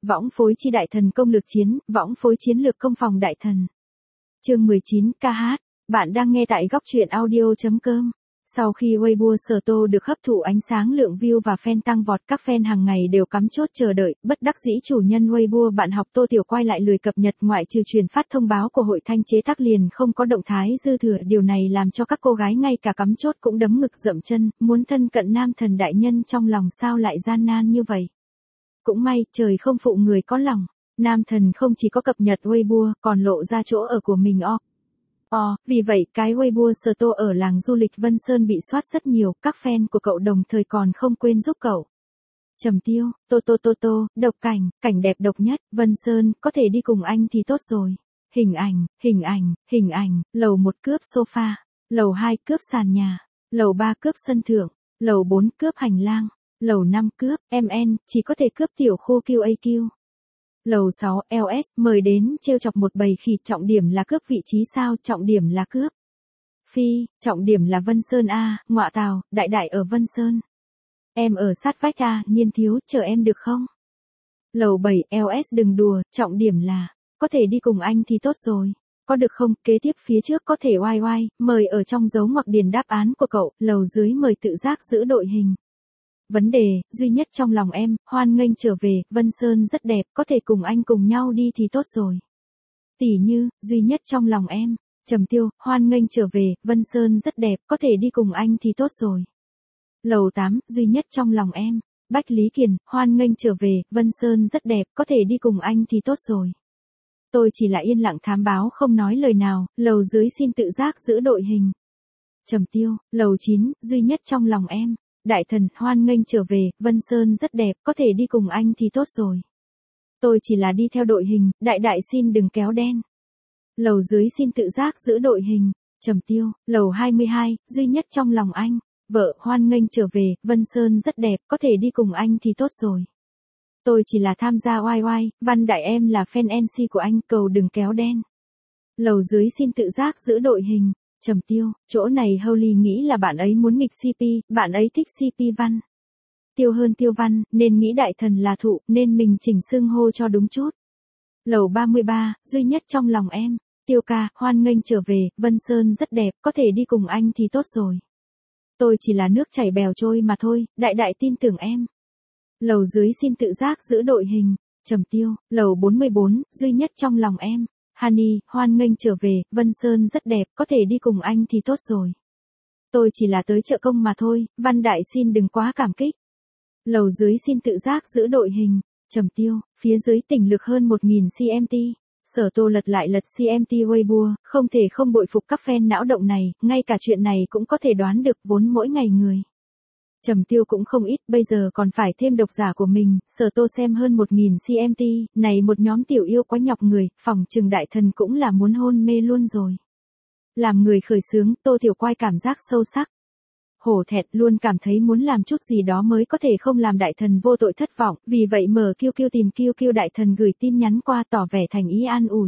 Võng phối chi đại thần công lược chiến, võng phối chiến lược công phòng đại thần. Chương 19 ca hát. Bạn đang nghe tại góc truyện audio.com. Sau khi Weibo Sở Tô được hấp thụ ánh sáng, lượng view và fan tăng vọt, các fan hàng ngày đều cắm chốt chờ đợi. Bất đắc dĩ chủ nhân Weibo bạn học Tô Tiểu Quay lại lười cập nhật, ngoại trừ truyền phát thông báo của hội thanh chế tác liền không có động thái dư thừa. Điều này làm cho các cô gái ngay cả cắm chốt cũng đấm ngực dậm chân, muốn thân cận nam thần đại nhân trong lòng sao lại gian nan như vậy. Cũng may, trời không phụ người có lòng. Nam thần không chỉ có cập nhật Weibo, còn lộ ra chỗ ở của mình vì vậy, cái Weibo Sở Tô ở làng du lịch Vân Sơn bị soát rất nhiều, các fan của cậu đồng thời còn không quên giúp cậu. Trầm Tiêu, độc cảnh đẹp độc nhất, Vân Sơn, có thể đi cùng anh thì tốt rồi. Hình ảnh, lầu 1 cướp sofa, lầu 2 cướp sàn nhà, lầu 3 cướp sân thượng, lầu 4 cướp hành lang, lầu 5 cướp, MN, chỉ có thể cướp tiểu khu QAQ. Lầu 6, LS, mời đến trêu chọc một bầy khỉ, trọng điểm là cướp vị trí sao, trọng điểm là cướp. Phi, trọng điểm là Vân Sơn a, ngọa tào, đại ở Vân Sơn. Em ở sát vách a, Niên thiếu, chờ em được không? Lầu 7, LS đừng đùa, trọng điểm là, có thể đi cùng anh thì tốt rồi. Có được không, kế tiếp phía trước có thể oai, mời ở trong dấu ngoặc điền đáp án của cậu, lầu dưới mời tự giác giữ đội hình. Vấn đề, duy nhất trong lòng em, hoan nghênh trở về, Vân Sơn rất đẹp, có thể cùng anh cùng nhau đi thì tốt rồi. Tỉ như, duy nhất trong lòng em, Trầm Tiêu, hoan nghênh trở về, Vân Sơn rất đẹp, có thể đi cùng anh thì tốt rồi. Lầu 8, duy nhất trong lòng em, Bách Lý Kiền, hoan nghênh trở về, Vân Sơn rất đẹp, có thể đi cùng anh thì tốt rồi. Tôi chỉ là yên lặng thám báo không nói lời nào, lầu dưới xin tự giác giữ đội hình. Trầm Tiêu, lầu 9, duy nhất trong lòng em. Đại thần, hoan nghênh trở về, Vân Sơn rất đẹp, có thể đi cùng anh thì tốt rồi. Tôi chỉ là đi theo đội hình, đại xin đừng kéo đen. Lầu dưới xin tự giác giữ đội hình. Trầm Tiêu, lầu 22, duy nhất trong lòng anh. Vợ, hoan nghênh trở về, Vân Sơn rất đẹp, có thể đi cùng anh thì tốt rồi. Tôi chỉ là tham gia oai, Văn đại em là fan MC của anh, cầu đừng kéo đen. Lầu dưới xin tự giác giữ đội hình. Trầm Tiêu, chỗ này Holly nghĩ là bạn ấy muốn nghịch CP, bạn ấy thích CP Văn. Tiêu hơn Tiêu Văn, nên nghĩ đại thần là thụ, nên mình chỉnh xưng hô cho đúng chút. Lầu 33, duy nhất trong lòng em. Tiêu ca, hoan nghênh trở về, Vân Sơn rất đẹp, có thể đi cùng anh thì tốt rồi. Tôi chỉ là nước chảy bèo trôi mà thôi, đại tin tưởng em. Lầu dưới xin tự giác giữ đội hình. Trầm Tiêu, lầu 44, duy nhất trong lòng em. Honey, hoan nghênh trở về, Vân Sơn rất đẹp, có thể đi cùng anh thì tốt rồi. Tôi chỉ là tới trợ công mà thôi, Văn đại xin đừng quá cảm kích. Lầu dưới xin tự giác giữ đội hình. Trầm Tiêu, phía dưới tỉnh lực hơn 1000 CMT. Sở Tô lật CMT Weibo, không thể không bội phục các fan não động này, ngay cả chuyện này cũng có thể đoán được, vốn mỗi ngày người. Trầm Tiêu cũng không ít, bây giờ còn phải thêm độc giả của mình, Sở Tô xem hơn 1000 CMT, này một nhóm tiểu yêu quá nhọc người, phỏng chừng đại thần cũng là muốn hôn mê luôn rồi. Làm người khởi xướng, Tô Tiểu Quay cảm giác sâu sắc. Hổ thẹn, luôn cảm thấy muốn làm chút gì đó mới có thể không làm đại thần vô tội thất vọng, vì vậy mở QQ tìm QQ đại thần gửi tin nhắn qua tỏ vẻ thành ý an ủi.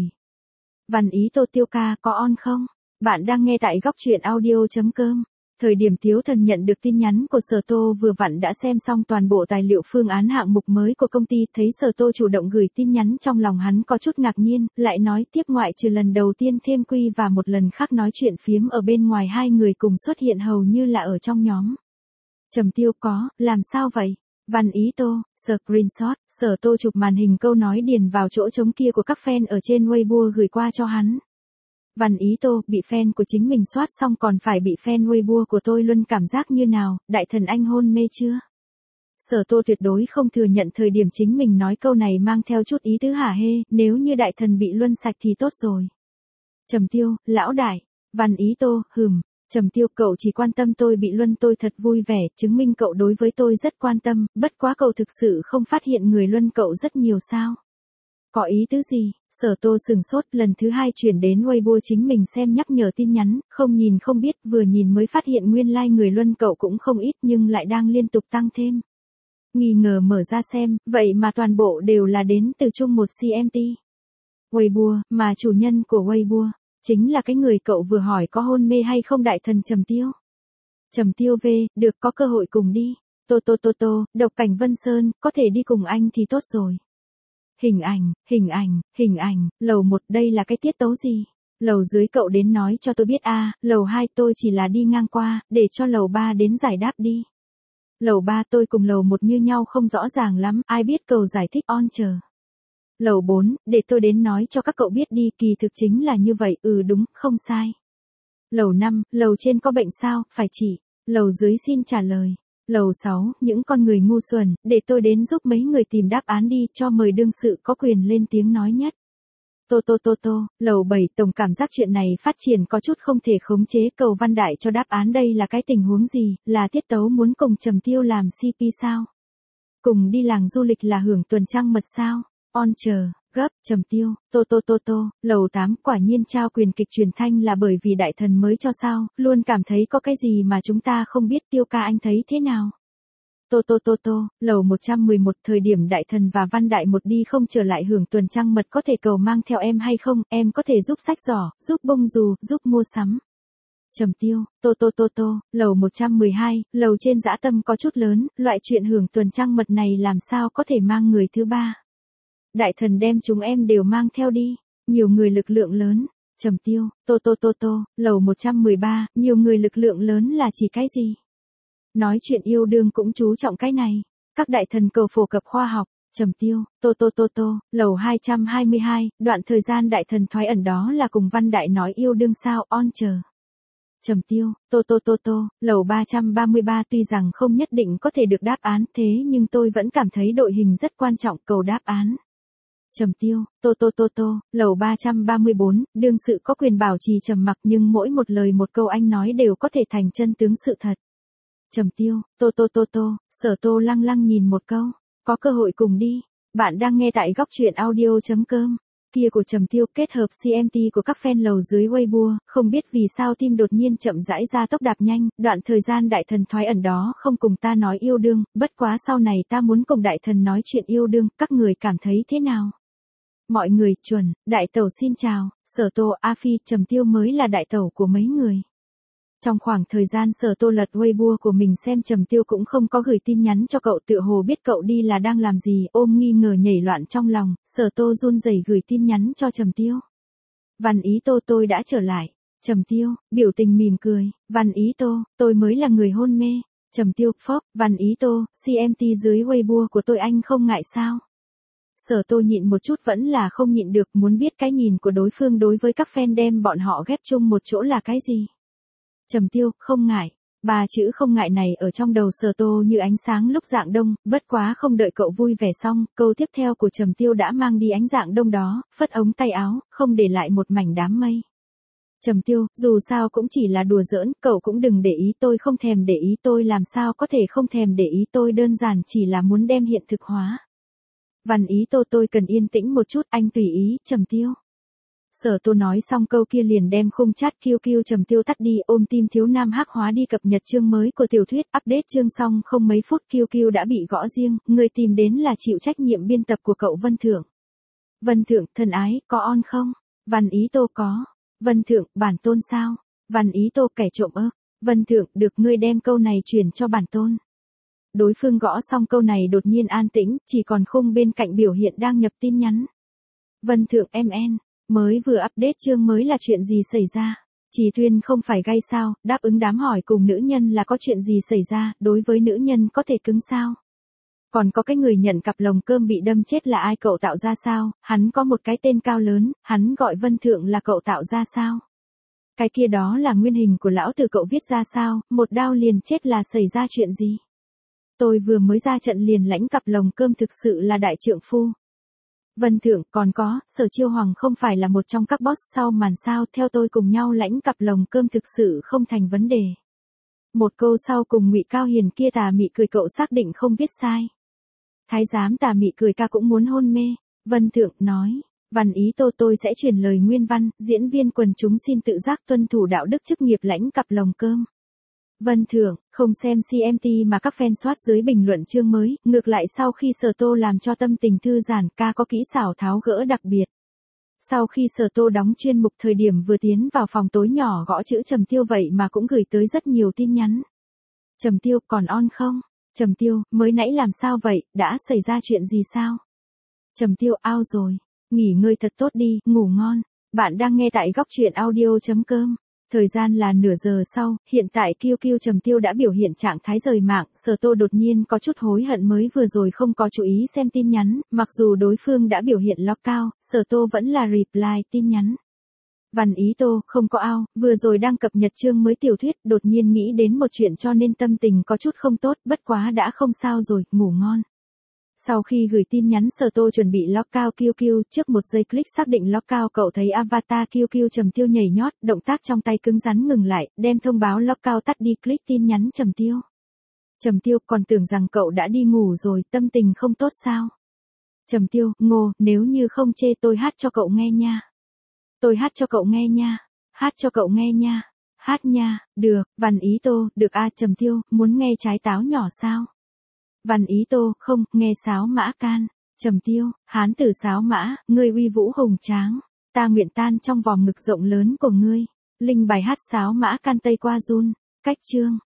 Văn ý Tô Tiêu ca, có on không? Bạn đang nghe tại góc truyện audio.com. Thời điểm Tiếu Thần nhận được tin nhắn của Sở Tô vừa vặn đã xem xong toàn bộ tài liệu phương án hạng mục mới của công ty, thấy Sở Tô chủ động gửi tin nhắn trong lòng hắn có chút ngạc nhiên, lại nói tiếp ngoại trừ lần đầu tiên thêm Quy và một lần khác nói chuyện phiếm ở bên ngoài, hai người cùng xuất hiện hầu như là ở trong nhóm. Trầm Tiêu có, làm sao vậy? Văn ý Tô, screenshot, Sở Tô chụp màn hình câu nói điền vào chỗ trống kia của các fan ở trên Weibo gửi qua cho hắn. Văn ý Tô, bị fan của chính mình soát xong còn phải bị fan Weibo của tôi luôn, cảm giác như nào, đại thần anh hôn mê chưa? Sở Tô tuyệt đối không thừa nhận thời điểm chính mình nói câu này mang theo chút ý tứ hả hê, nếu như đại thần bị luân sạch thì tốt rồi. Trầm Tiêu, lão đại. Văn ý Tô, Trầm Tiêu, cậu chỉ quan tâm tôi bị luân, tôi thật vui vẻ, chứng minh cậu đối với tôi rất quan tâm, bất quá cậu thực sự không phát hiện người luân cậu rất nhiều sao? Có ý tứ gì? Sở Tô sừng sốt, lần thứ 2 chuyển đến Weibo chính mình xem nhắc nhở tin nhắn, không nhìn không biết, vừa nhìn mới phát hiện nguyên like người luân cậu cũng không ít nhưng lại đang liên tục tăng thêm. Nghi ngờ mở ra xem, vậy mà toàn bộ đều là đến từ chung một CMT. Weibo, mà chủ nhân của Weibo, chính là cái người cậu vừa hỏi có hôn mê hay không đại thần Trầm Tiêu. Trầm Tiêu V, được có cơ hội cùng đi. Tô, độc cảnh Vân Sơn, có thể đi cùng anh thì tốt rồi. hình ảnh, lầu 1 đây là cái tiết tấu gì? Lầu dưới cậu đến nói cho tôi biết a, lầu 2 tôi chỉ là đi ngang qua, để cho lầu 3 đến giải đáp đi. Lầu 3 tôi cùng lầu 1 như nhau không rõ ràng lắm, ai biết cầu giải thích on chờ. Lầu 4, để tôi đến nói cho các cậu biết đi, kỳ thực chính là như vậy, đúng, không sai. Lầu 5, lầu trên có bệnh sao, phải chỉ. Lầu dưới xin trả lời. Lầu 6, những con người ngu xuẩn, để tôi đến giúp mấy người tìm đáp án đi, cho mời đương sự có quyền lên tiếng nói nhất. Lầu 7, tổng cảm giác chuyện này phát triển có chút không thể khống chế, cầu Văn Đại cho đáp án đây là cái tình huống gì, là tiết tấu muốn cùng Trầm Tiêu làm CP sao? Cùng đi làng du lịch là hưởng tuần trăng mật sao? On chờ, gấp, Trầm Tiêu, lầu 8, quả nhiên trao quyền kịch truyền thanh là bởi vì đại thần mới cho sao, luôn cảm thấy có cái gì mà chúng ta không biết, Tiêu ca anh thấy thế nào? Lầu 111, thời điểm đại thần và Văn Đại một đi không trở lại hưởng tuần trăng mật, có thể cầu mang theo em hay không, em có thể giúp sách giỏ, giúp bông dù, giúp mua sắm. Trầm Tiêu, lầu 112, lầu trên dã tâm có chút lớn, loại chuyện hưởng tuần trăng mật này làm sao có thể mang người thứ ba. Đại thần đem chúng em đều mang theo đi, nhiều người lực lượng lớn. Trầm Tiêu, lầu 113, nhiều người lực lượng lớn là chỉ cái gì? Nói chuyện yêu đương cũng chú trọng cái này. Các đại thần cầu phổ cập khoa học. Trầm Tiêu, lầu 222, đoạn thời gian đại thần thoái ẩn đó là cùng Văn Đại nói yêu đương sao, on chờ. Trầm Tiêu, lầu 333, tuy rằng không nhất định có thể được đáp án, thế nhưng tôi vẫn cảm thấy đội hình rất quan trọng, cầu đáp án. Trầm Tiêu, lầu 334, đương sự có quyền bảo trì trầm mặc nhưng mỗi một lời một câu anh nói đều có thể thành chân tướng sự thật. Trầm Tiêu, Sở Tô lăng lăng nhìn một câu, có cơ hội cùng đi. Bạn đang nghe tại góc truyện audio.com. Kia của Trầm Tiêu kết hợp CMT của các fan lầu dưới Weibo, không biết vì sao tim đột nhiên chậm rãi ra tốc đạp nhanh, đoạn thời gian đại thần thoái ẩn đó không cùng ta nói yêu đương, bất quá sau này ta muốn cùng đại thần nói chuyện yêu đương, các người cảm thấy thế nào? Mọi người, chuẩn, đại tẩu xin chào, Sở Tô, A Phi, Trầm Tiêu mới là đại tẩu của mấy người. Trong khoảng thời gian Sở Tô lật Weibo của mình xem Trầm Tiêu cũng không có gửi tin nhắn cho cậu, tựa hồ biết cậu đi là đang làm gì, ôm nghi ngờ nhảy loạn trong lòng, Sở Tô run rẩy gửi tin nhắn cho Trầm Tiêu. Văn Ý Tô, tôi đã trở lại. Trầm Tiêu, biểu tình mỉm cười, Văn Ý Tô, tôi mới là người hôn mê. Trầm Tiêu, phốc, Văn Ý Tô, CMT dưới Weibo của tôi anh không ngại sao? Sở Tô nhịn một chút vẫn là không nhịn được, muốn biết cái nhìn của đối phương đối với các fan đem bọn họ ghép chung một chỗ là cái gì. Trầm Tiêu, không ngại. Ba chữ không ngại này ở trong đầu Sở Tô như ánh sáng lúc rạng đông, bất quá không đợi cậu vui vẻ xong, câu tiếp theo của Trầm Tiêu đã mang đi ánh rạng đông đó, phất ống tay áo, không để lại một mảnh đám mây. Trầm Tiêu, dù sao cũng chỉ là đùa giỡn, cậu cũng đừng để ý, tôi không thèm để ý, tôi làm sao có thể không thèm để ý, tôi đơn giản chỉ là muốn đem hiện thực hóa. Văn Ý Tô, tôi cần yên tĩnh một chút, anh tùy ý. Trầm Tiêu. Sở Tô nói xong câu kia liền đem khung chat QQ Trầm Tiêu tắt đi, ôm tim thiếu nam hắc hóa đi cập nhật chương mới của tiểu thuyết, update chương xong không mấy phút QQ đã bị gõ riêng, người tìm đến là chịu trách nhiệm biên tập của cậu Vân Thượng. Vân Thượng, thân ái, có on không? Văn Ý Tô, có. Vân Thượng, bản tôn sao? Văn Ý Tô, kẻ trộm ơ. Vân Thượng, được, ngươi đem câu này chuyển cho bản tôn. Đối phương gõ xong câu này đột nhiên an tĩnh, chỉ còn khung bên cạnh biểu hiện đang nhập tin nhắn. Vân Thượng MN, mới vừa update chương mới là chuyện gì xảy ra? Chỉ Tuyên không phải gay sao, đáp ứng đám hỏi cùng nữ nhân là có chuyện gì xảy ra, đối với nữ nhân có thể cứng sao? Còn có cái người nhận cặp lồng cơm bị đâm chết là ai, cậu tạo ra sao? Hắn có một cái tên cao lớn, hắn gọi Vân Thượng là cậu tạo ra sao? Cái kia đó là nguyên hình của lão tử, cậu viết ra sao? Một đao liền chết là xảy ra chuyện gì? Tôi vừa mới ra trận liền lãnh cặp lồng cơm, thực sự là đại trượng phu. Vân Thượng, còn có, Sở Chiêu Hoàng không phải là một trong các boss sau màn sao, theo tôi cùng nhau lãnh cặp lồng cơm thực sự không thành vấn đề. Một câu sau cùng Ngụy Cao Hiền kia tà mị cười, cậu xác định không viết sai. Thái giám tà mị cười, ca cũng muốn hôn mê. Vân Thượng nói, Văn Ý Tô, tôi sẽ truyền lời nguyên văn, diễn viên quần chúng xin tự giác tuân thủ đạo đức chức nghiệp lãnh cặp lồng cơm. Vân Thượng, không xem CMT mà các fan soát dưới bình luận chương mới, ngược lại sau khi Sở Tô làm cho tâm tình thư giãn, ca có kỹ xảo tháo gỡ đặc biệt. Sau khi Sở Tô đóng chuyên mục thời điểm vừa tiến vào phòng tối nhỏ gõ chữ Trầm Tiêu vậy mà cũng gửi tới rất nhiều tin nhắn. Trầm Tiêu, còn on không? Trầm Tiêu, mới nãy làm sao vậy, đã xảy ra chuyện gì sao? Trầm Tiêu ao rồi. Nghỉ ngơi thật tốt đi, ngủ ngon. Bạn đang nghe tại góc truyện audio.com. Thời gian là nửa giờ sau, hiện tại QQ Trầm Tiêu đã biểu hiện trạng thái rời mạng, Sở Tô đột nhiên có chút hối hận mới vừa rồi không có chú ý xem tin nhắn, mặc dù đối phương đã biểu hiện lock cao, Sở Tô vẫn là reply tin nhắn. Văn Ý Tô, không có ao, vừa rồi đang cập nhật chương mới tiểu thuyết, đột nhiên nghĩ đến một chuyện cho nên tâm tình có chút không tốt, bất quá đã không sao rồi, ngủ ngon. Sau khi gửi tin nhắn Sở Tô chuẩn bị lock cao QQ, trước một giây click xác định lock cao cậu thấy avatar QQ Trầm Tiêu nhảy nhót, động tác trong tay cứng rắn ngừng lại, đem thông báo lock cao tắt đi click tin nhắn Trầm Tiêu. Trầm Tiêu còn tưởng rằng cậu đã đi ngủ rồi, tâm tình không tốt sao? Trầm Tiêu, Ngô, nếu như không chê tôi hát cho cậu nghe nha. Tôi hát cho cậu nghe nha. Hát cho cậu nghe nha. Hát nha, được, Văn Ý Tô, được a Trầm Tiêu, muốn nghe trái táo nhỏ sao? Văn Ý Tô, không, nghe sáo mã can. Trầm Tiêu, hán tử sáo mã, ngươi uy vũ hùng tráng. Ta nguyện tan trong vòng ngực rộng lớn của ngươi. Linh bài hát sáo mã can Tây qua run. Cách chương.